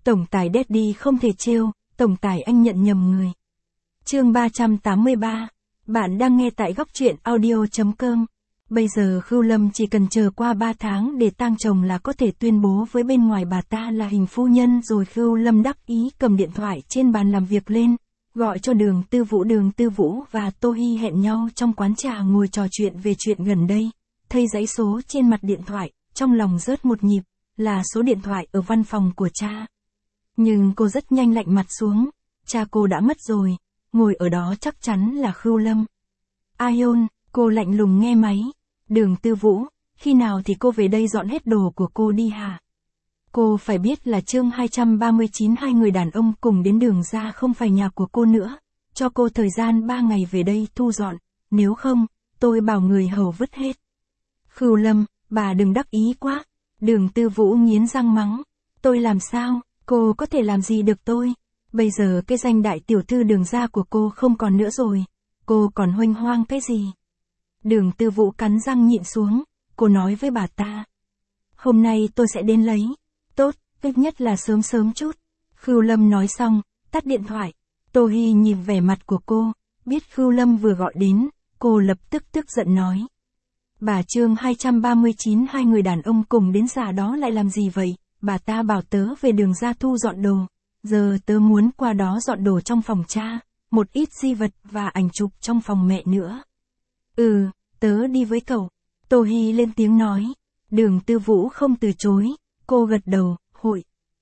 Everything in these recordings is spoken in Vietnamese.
Tổng tài Daddy không thể trêu, tổng tài anh nhận nhầm người. Chương 383. Bạn đang nghe tại góc truyện audio.com. Bây giờ Khưu Lâm chỉ cần chờ qua 3 tháng để tang chồng là có thể tuyên bố với bên ngoài bà ta là hình phu nhân rồi. Khưu Lâm đắc ý cầm điện thoại trên bàn làm việc lên, gọi cho Đường Tư Vũ và Tô Hi hẹn nhau trong quán trà ngồi trò chuyện về chuyện gần đây. Thấy dãy số trên mặt điện thoại, trong lòng rớt một nhịp, là số điện thoại ở văn phòng của cha. Nhưng cô rất nhanh lạnh mặt xuống, cha cô đã mất rồi, ngồi ở đó chắc chắn là Khưu Lâm. Aion, cô lạnh lùng nghe máy. Đường Tư Vũ, khi nào thì cô về đây dọn hết đồ của cô đi hả? Cô phải biết là chương 239 hai người đàn ông cùng đến Đường ra không phải nhà của cô nữa. Cho cô thời gian 3 ngày về đây thu dọn, nếu không, tôi bảo người hầu vứt hết. Khưu Lâm, bà đừng đắc ý quá. Đường Tư Vũ nghiến răng mắng. Tôi làm sao, cô có thể làm gì được tôi? Bây giờ cái danh đại tiểu thư Đường ra của cô không còn nữa rồi. Cô còn huênh hoang cái gì? Đường Tư Vũ cắn răng nhịn xuống, cô nói với bà ta. Hôm nay tôi sẽ đến lấy. Tốt, ít nhất là sớm sớm chút. Khưu Lâm nói xong, tắt điện thoại. Tô Hi nhìn vẻ mặt của cô, biết Khưu Lâm vừa gọi đến, cô lập tức tức giận nói. Bà chương 239 hai người đàn ông cùng đến già đó lại làm gì vậy? Bà ta bảo tớ về Đường ra thu dọn đồ. Giờ tớ muốn qua đó dọn đồ trong phòng cha, một ít di vật và ảnh chụp trong phòng mẹ nữa. Tớ đi với cậu. Tô Hi lên tiếng nói. Đường Tư Vũ không từ chối, cô gật đầu, hội.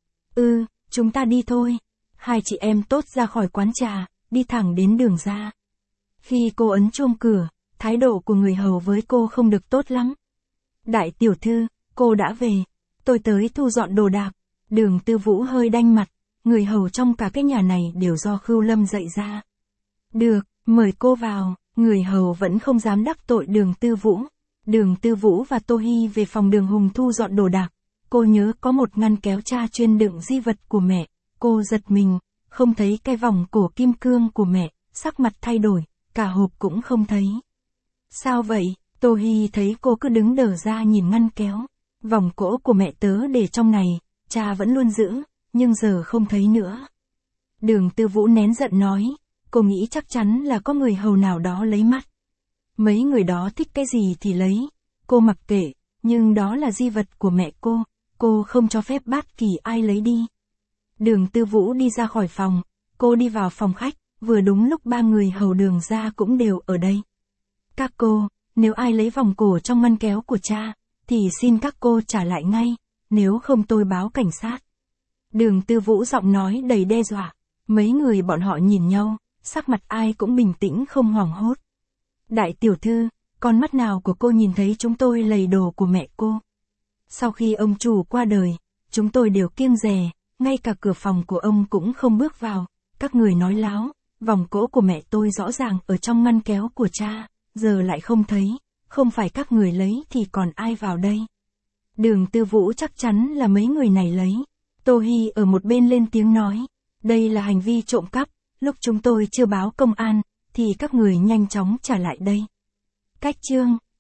Chúng ta đi thôi. Hai chị em tốt ra khỏi quán trà, đi thẳng đến Đường ra. Khi cô ấn chuông cửa, thái độ của người hầu với cô không được tốt lắm. Đại tiểu thư, cô đã về. Tôi tới thu dọn đồ đạc. Đường Tư Vũ hơi đanh mặt, người hầu trong cả cái nhà này đều do Khưu Lâm dạy ra. Được, mời cô vào. Người hầu vẫn không dám đắc tội Đường Tư Vũ. Đường Tư Vũ và Tô Hi về phòng Đường Hùng thu dọn đồ đạc. Cô nhớ có một ngăn kéo cha chuyên đựng di vật của mẹ. Cô giật mình, không thấy cái vòng cổ kim cương của mẹ, sắc mặt thay đổi, cả hộp cũng không thấy. Sao vậy? Tô Hi thấy cô cứ đứng đờ ra nhìn ngăn kéo. Vòng cổ của mẹ tớ để trong này, cha vẫn luôn giữ, nhưng giờ không thấy nữa. Đường Tư Vũ nén giận nói. Cô nghĩ chắc chắn là có người hầu nào đó lấy mất. Mấy người đó thích cái gì thì lấy. Cô mặc kệ, nhưng đó là di vật của mẹ cô không cho phép bất kỳ ai lấy đi. Đường Tư Vũ đi ra khỏi phòng, cô đi vào phòng khách, vừa đúng lúc 3 người hầu Đường ra cũng đều ở đây. Các cô, nếu ai lấy vòng cổ trong ngăn kéo của cha, thì xin các cô trả lại ngay, nếu không tôi báo cảnh sát. Đường Tư Vũ giọng nói đầy đe dọa, mấy người bọn họ nhìn nhau. Sắc mặt ai cũng bình tĩnh không hoảng hốt. Đại tiểu thư, con mắt nào của cô nhìn thấy chúng tôi lầy đồ của mẹ cô? Sau khi ông chủ qua đời, chúng tôi đều kiêng dè, ngay cả cửa phòng của ông cũng không bước vào. Các người nói láo, vòng cổ của mẹ tôi rõ ràng ở trong ngăn kéo của cha, giờ lại không thấy, không phải các người lấy thì còn ai vào đây? Đường Tư Vũ chắc chắn là mấy người này lấy. Tô Hi ở một bên lên tiếng nói, đây là hành vi trộm cắp. Lúc chúng tôi chưa báo công an, thì các người nhanh chóng trả lại đây. Cách chương